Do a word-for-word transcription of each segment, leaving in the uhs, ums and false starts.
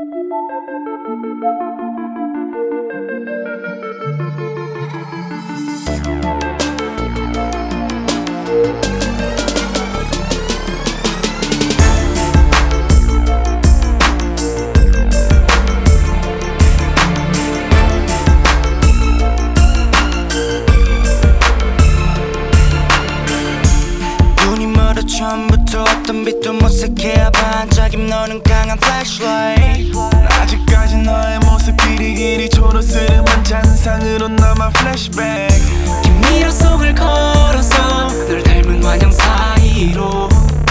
처음부터 어떤 빛도 못색해야 반짝임 너는 강한 flashlight. 아직까지 너의 모습 이리이리 초록스름한 잔상으로 남아 flashback. 긴 미러 속을 걸어서 널 닮은 환영 사이로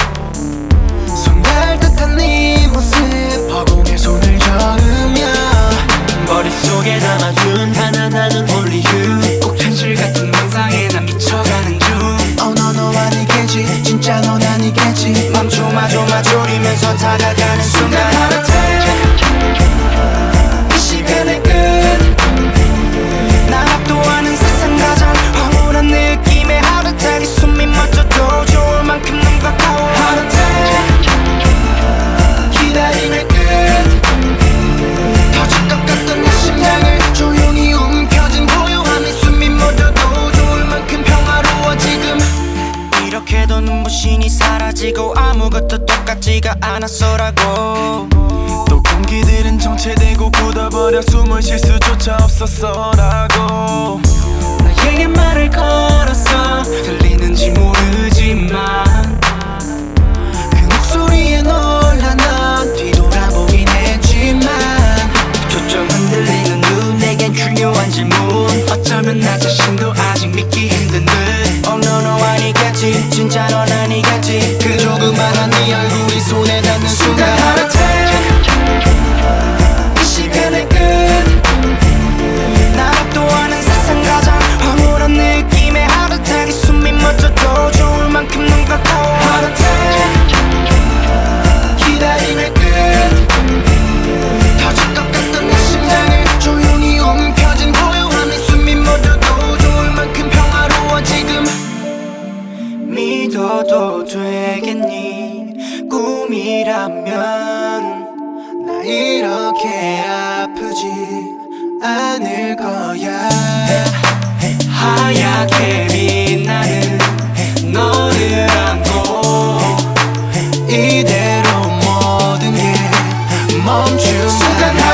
손 닿을 듯한 네 모습 허공에 손을 저으며 머릿속에 담아둔 하나하나는 only you. 꼭 현실 같은 환상에 난 미쳐가는 중. Oh no 너 아니겠지 진짜 넌 아니겠지. 맘 조마조마 졸이면서 다가가는 순간 Heart attack. 이 시간의 끝 나 압도하는 세상 가장 황홀한 느낌의 Heart attack. 이 숨이 멎어도 좋을 만큼 눈 가까워 Heart attack. 기다림의 끝 터질 것 같던 내 심장을 조용히 움켜쥔 고요함이 숨이 멎어도 좋을 만큼 평화로워 지금. 이렇게도 눈부신이 사라지고 아무것도 똑같지가 않았어라고. 또 공기들은 정체되고 굳어버려 숨을 쉴 수조차 없었어라고. 나에게 말을 걸었어 들리는지 모르지만 그 목소리에 놀라 난 뒤돌아보긴 했지만 초점 흔들리는 눈 내겐 중요한 질문. 어쩌면 나 자신도 아직 믿기 힘든 듯. Oh no no 아니겠지 진짜 넌 아니겠지. 그 조그만한 네 얼굴이 손에 닿는 순간 Heart attack. 이 시간의 끝 나 압도하는 세상 가장 황홀한 느낌의 Heart attack. 이 숨이 멎어도 좋을 만큼 눈 가까워 Heart attack. 기다림의 끝 터질 것 같던 내 심장을 조용히 움켜쥔 고요함이 숨이 멎어도 좋을 만큼 평화로워 지금. 믿어도 되겠니 꿈이라면 나 이렇게 아프지 않을 거야. 하얗게 빛나는 너를 안고 이대로 모든 게 멈춘 순간